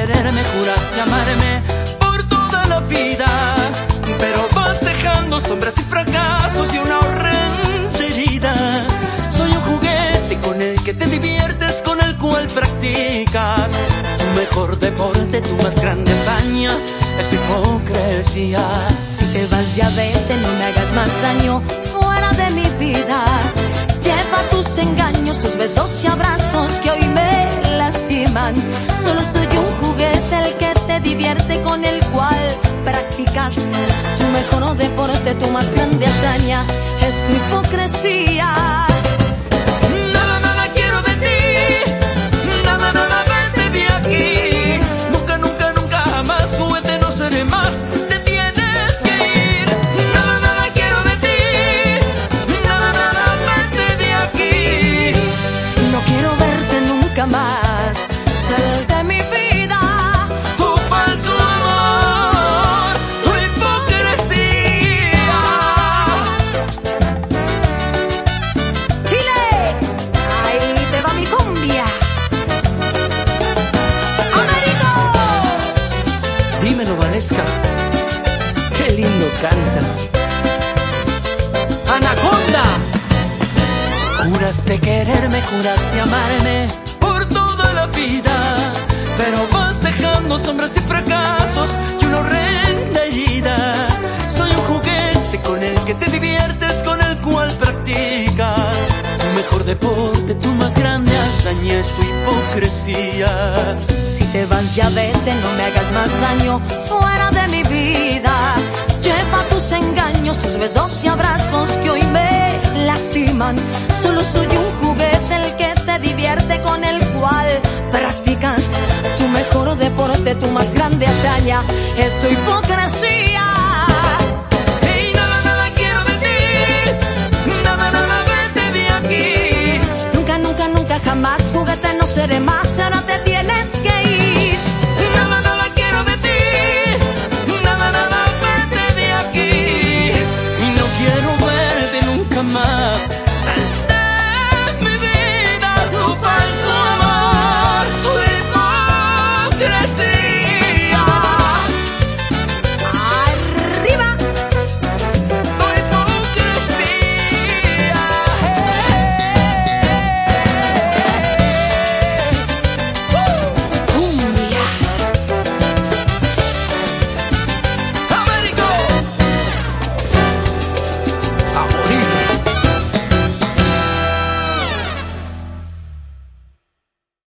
quererme, juraste amarme por toda la vida, pero vas dejando sombras y fracasos y una horrenda herida. Soy un juguete con el que te diviertes, con el cual practicas tu mejor deporte, tu más grande hazaña es hipocresía. Si te vas ya vete, no me hagas más daño fuera de mi vida. Lleva tus engaños, tus besos y abrazos que hoy me lastiman. Solo soy un juguete el que te divierte, con el cual practicas tu mejor deporte, tu más grande hazaña es tu hipocresía. Nada, nada quiero de ti, nada, nada vete de aquí. Nunca, nunca, nunca jamás, juguete no seré más, te tienes que ir. Nada, nada quiero de ti, nada, nada vete de aquí. No quiero verte nunca más, sal de mi vida. Tu falso amor, tu hipocresía. Chile, ahí te va mi cumbia. ¡Américo! Dímelo, Valesca, qué lindo cantas. ¡Anaconda! Juraste quererme, juraste amarme por toda la vida, pero vas dejando sombras y fracasos y una horrenda herida. Soy un juguete con el que te diviertes, con el cual practicas tu mejor deporte, tu más grande hazaña es tu hipocresía. Si te vas ya vete, no me hagas más daño fuera de mi vida. Lleva tus engaños, tus besos y abrazos que hoy me lastiman. Solo soy un juguete el que te divierte, con el cual practicas tu mejor deporte, tu más grande hazaña es tu hipocresía. Hey, nada, nada quiero de ti, nada, nada vete de aquí. Nunca, nunca, nunca jamás, juguete no seré más, ahora te tienes que